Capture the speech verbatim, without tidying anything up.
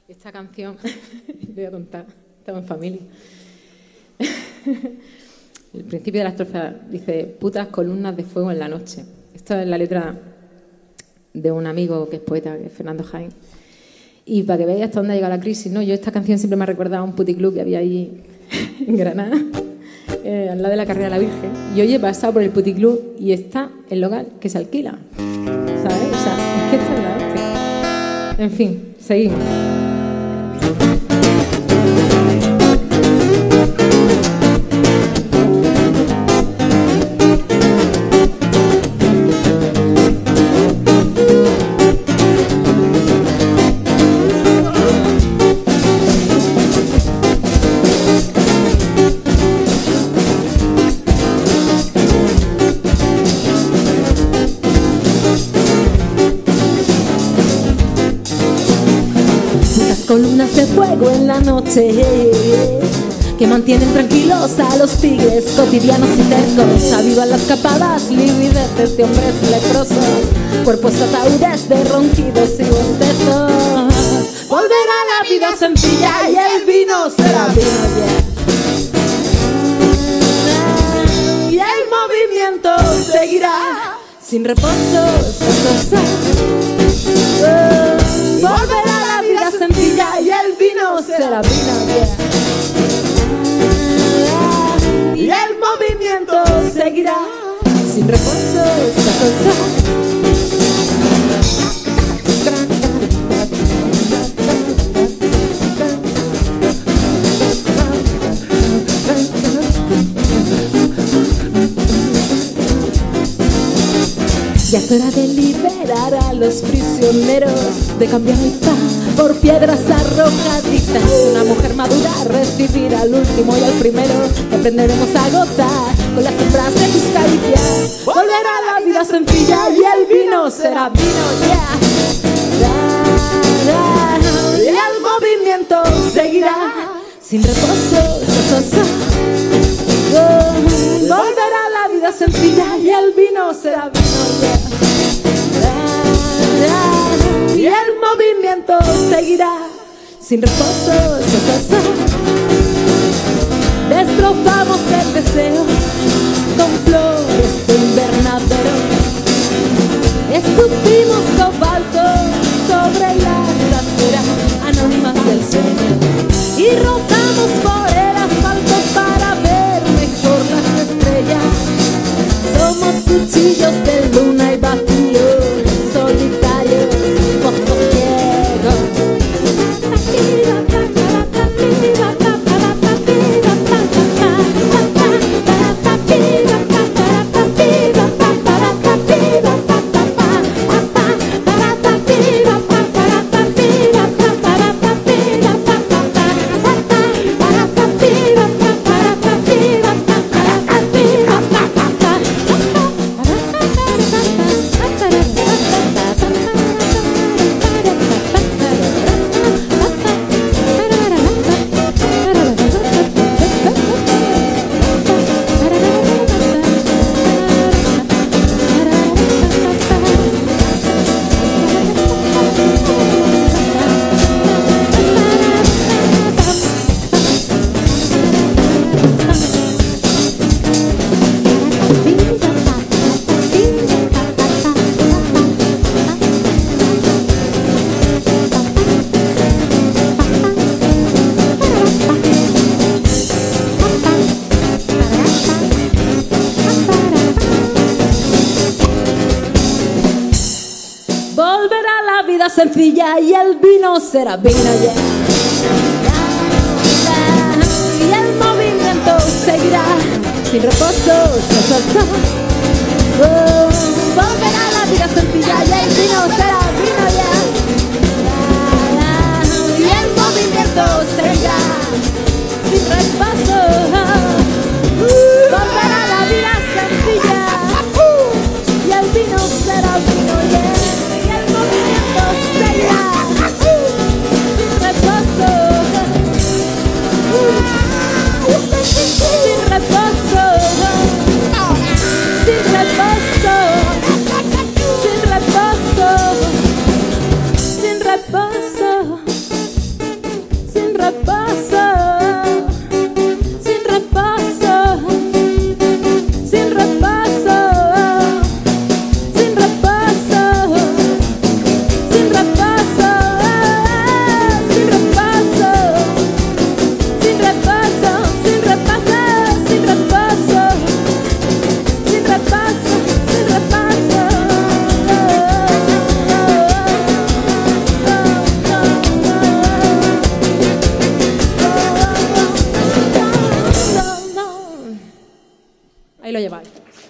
Esta canción, voy a contar, estamos en familia. El principio de la estrofa dice: putas columnas de fuego en la noche. Esta es la letra de un amigo que es poeta, que es Fernando Jaén. Y para que veáis hasta dónde ha llegado la crisis, ¿no? Yo esta canción siempre me ha recordado a un puticlub que había ahí en Granada, eh, al lado de la Carrera de la Virgen. Y hoy he pasado por el puticlub y está el local que se alquila, ¿sabes? O sea, es que esta es la hostia. En fin, seguimos. Columnas de fuego en la noche que mantienen tranquilos a los tigres cotidianos y tercos. Avivan las capadas livideces de hombres leprosos, cuerpos ataúdes de ronquidos y bostezos. Volverá la vida sencilla y el vino será vino, yeah. Y el movimiento seguirá sin reposo. Volverá la vida sencilla y el vino será vino, yeah. Y el movimiento seguirá sin reposo. Ya es hora de liberar a los prisioneros, de cambiar el pan por piedras arrojadizas. Una mujer madura recibirá al último y al primero. Aprenderemos a gozar con las sombras de sus caricias. Volverá la vida sencilla y el vino será vino, yeah. Y el movimiento seguirá sin reposo. So, so, so. Oh, volverá la vida sencilla y el vino será vino, yeah. Y el movimiento seguirá sin reposo. So, so, so. Destrozamos el deseo con flores de invernadero. Escupimos cobalto sobre las laderas anónimas del sueño y rotamos por el asfalto para ver mejor las estrellas. Somos cuchillos de luna y vacío, solitarios, ojos ciegos. Sencilla y el vino será vino, yeah. Y el movimiento seguirá sin reposo. So, so, so. Oh, volverá la vida sencilla y el vino será vino, yeah. Y el movimiento seguirá sin reposo. Volverá la vida sencilla y el vino será vino, yeah. Sin reposo, sin reposo, sin reposo. Ahí lo lleváis.